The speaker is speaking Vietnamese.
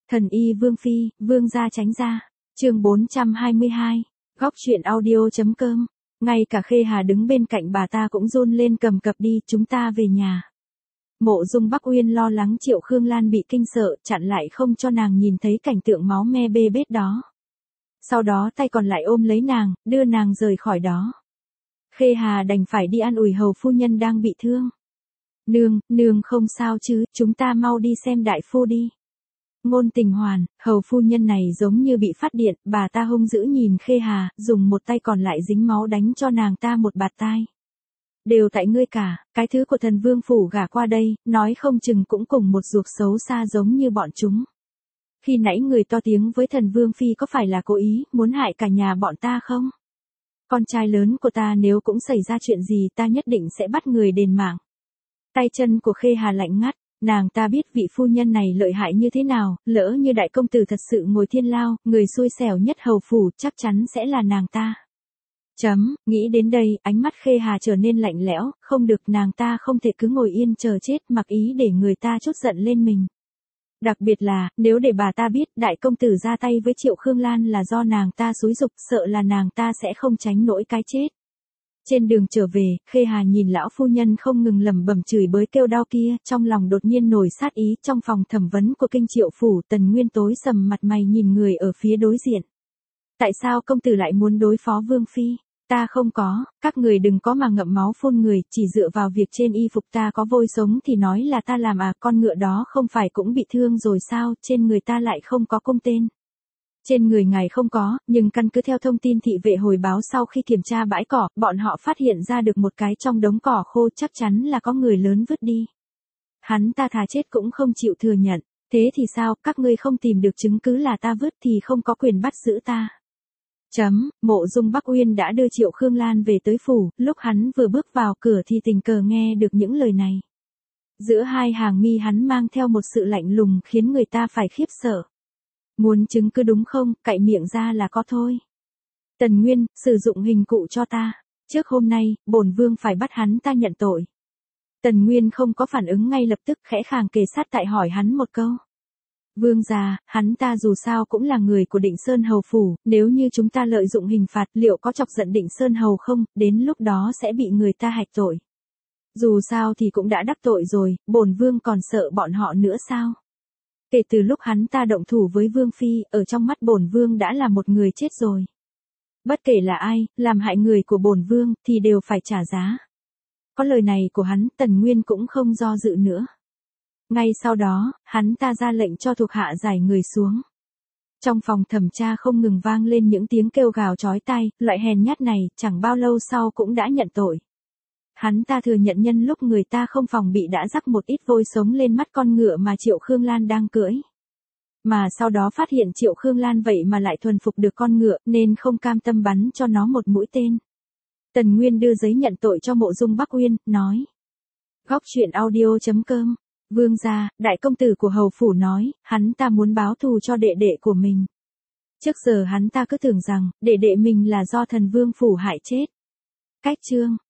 Thần y Vương Phi, Vương gia tránh ra. Chương 422. Góc truyện audio.com. Ngay cả Khê Hà đứng bên cạnh bà ta cũng run lên cầm cập đi, chúng ta về nhà. Mộ Dung Bắc Uyên lo lắng Triệu Khương Lan bị kinh sợ, chặn lại không cho nàng nhìn thấy cảnh tượng máu me bê bết đó. Sau đó tay còn lại ôm lấy nàng, đưa nàng rời khỏi đó. Khê Hà đành phải đi an ủi hầu phu nhân đang bị thương. Nương không sao chứ, chúng ta mau đi xem đại phu đi. Ngôn Tình Hoàn, hầu phu nhân này giống như bị phát điện, bà ta hung dữ nhìn Khê Hà, dùng một tay còn lại dính máu đánh cho nàng ta một bạt tai. Đều tại ngươi cả, cái thứ của thần vương phủ gả qua đây, nói không chừng cũng cùng một ruột xấu xa giống như bọn chúng. Khi nãy người to tiếng với thần vương phi có phải là cố ý, muốn hại cả nhà bọn ta không? Con trai lớn của ta nếu cũng xảy ra chuyện gì ta nhất định sẽ bắt người đền mạng. Tay chân của Khê Hà lạnh ngắt, nàng ta biết vị phu nhân này lợi hại như thế nào, lỡ như đại công tử thật sự ngồi thiên lao, người xui xẻo nhất hầu phủ chắc chắn sẽ là nàng ta. Nghĩ đến đây, ánh mắt Khê Hà trở nên lạnh lẽo, không được, nàng ta không thể cứ ngồi yên chờ chết mặc ý để người ta trút giận lên mình. Đặc biệt là, nếu để bà ta biết đại công tử ra tay với Triệu Khương Lan là do nàng ta xúi giục, sợ là nàng ta sẽ không tránh nổi cái chết. Trên đường trở về, Khê Hà nhìn lão phu nhân không ngừng lẩm bẩm chửi bới kêu đau kia, trong lòng đột nhiên nổi sát ý. Trong phòng thẩm vấn của kinh Triệu phủ, Tần Nguyên tối sầm mặt mày nhìn người ở phía đối diện. Tại sao công tử lại muốn đối phó Vương Phi? Ta không có, các người đừng có mà ngậm máu phun người, chỉ dựa vào việc trên y phục ta có vôi sống thì nói là ta làm à, con ngựa đó không phải cũng bị thương rồi sao, trên người ta lại không có cung tên. Trên người ngài không có, nhưng căn cứ theo thông tin thị vệ hồi báo sau khi kiểm tra bãi cỏ, bọn họ phát hiện ra được một cái trong đống cỏ khô, chắc chắn là có người lớn vứt đi. Hắn ta thà chết cũng không chịu thừa nhận, thế thì sao, các ngươi không tìm được chứng cứ là ta vứt thì không có quyền bắt giữ ta. Mộ Dung Bắc Uyên đã đưa Triệu Khương Lan về tới phủ, lúc hắn vừa bước vào cửa thì tình cờ nghe được những lời này. Giữa hai hàng mi hắn mang theo một sự lạnh lùng khiến người ta phải khiếp sợ. Muốn chứng cứ đúng không, cạy miệng ra là có thôi. Tần Nguyên, sử dụng hình cụ cho ta. Trước hôm nay, bổn vương phải bắt hắn ta nhận tội. Tần Nguyên không có phản ứng ngay lập tức, khẽ khàng kề sát tại hỏi hắn một câu. Vương gia, hắn ta dù sao cũng là người của Định Sơn Hầu phủ, nếu như chúng ta lợi dụng hình phạt liệu có chọc giận Định Sơn Hầu không, đến lúc đó sẽ bị người ta hạch tội. Dù sao thì cũng đã đắc tội rồi, bổn vương còn sợ bọn họ nữa sao? Kể từ lúc hắn ta động thủ với Vương Phi, ở trong mắt bổn vương đã là một người chết rồi. Bất kể là ai, làm hại người của bổn vương, thì đều phải trả giá. Có lời này của hắn, Tần Nguyên cũng không do dự nữa. Ngay sau đó, hắn ta ra lệnh cho thuộc hạ giải người xuống. Trong phòng thẩm tra không ngừng vang lên những tiếng kêu gào chói tai, loại hèn nhát này, chẳng bao lâu sau cũng đã nhận tội. Hắn ta thừa nhận nhân lúc người ta không phòng bị đã rắc một ít vôi sống lên mắt con ngựa mà Triệu Khương Lan đang cưỡi. Mà sau đó phát hiện Triệu Khương Lan vậy mà lại thuần phục được con ngựa nên không cam tâm bắn cho nó một mũi tên. Tần Nguyên đưa giấy nhận tội cho Mộ Dung Bắc Uyên, nói. Góc truyện audio.com. Vương gia, đại công tử của hầu phủ nói, hắn ta muốn báo thù cho đệ đệ của mình. Trước giờ hắn ta cứ tưởng rằng, đệ đệ mình là do thần vương phủ hại chết. Cách chương.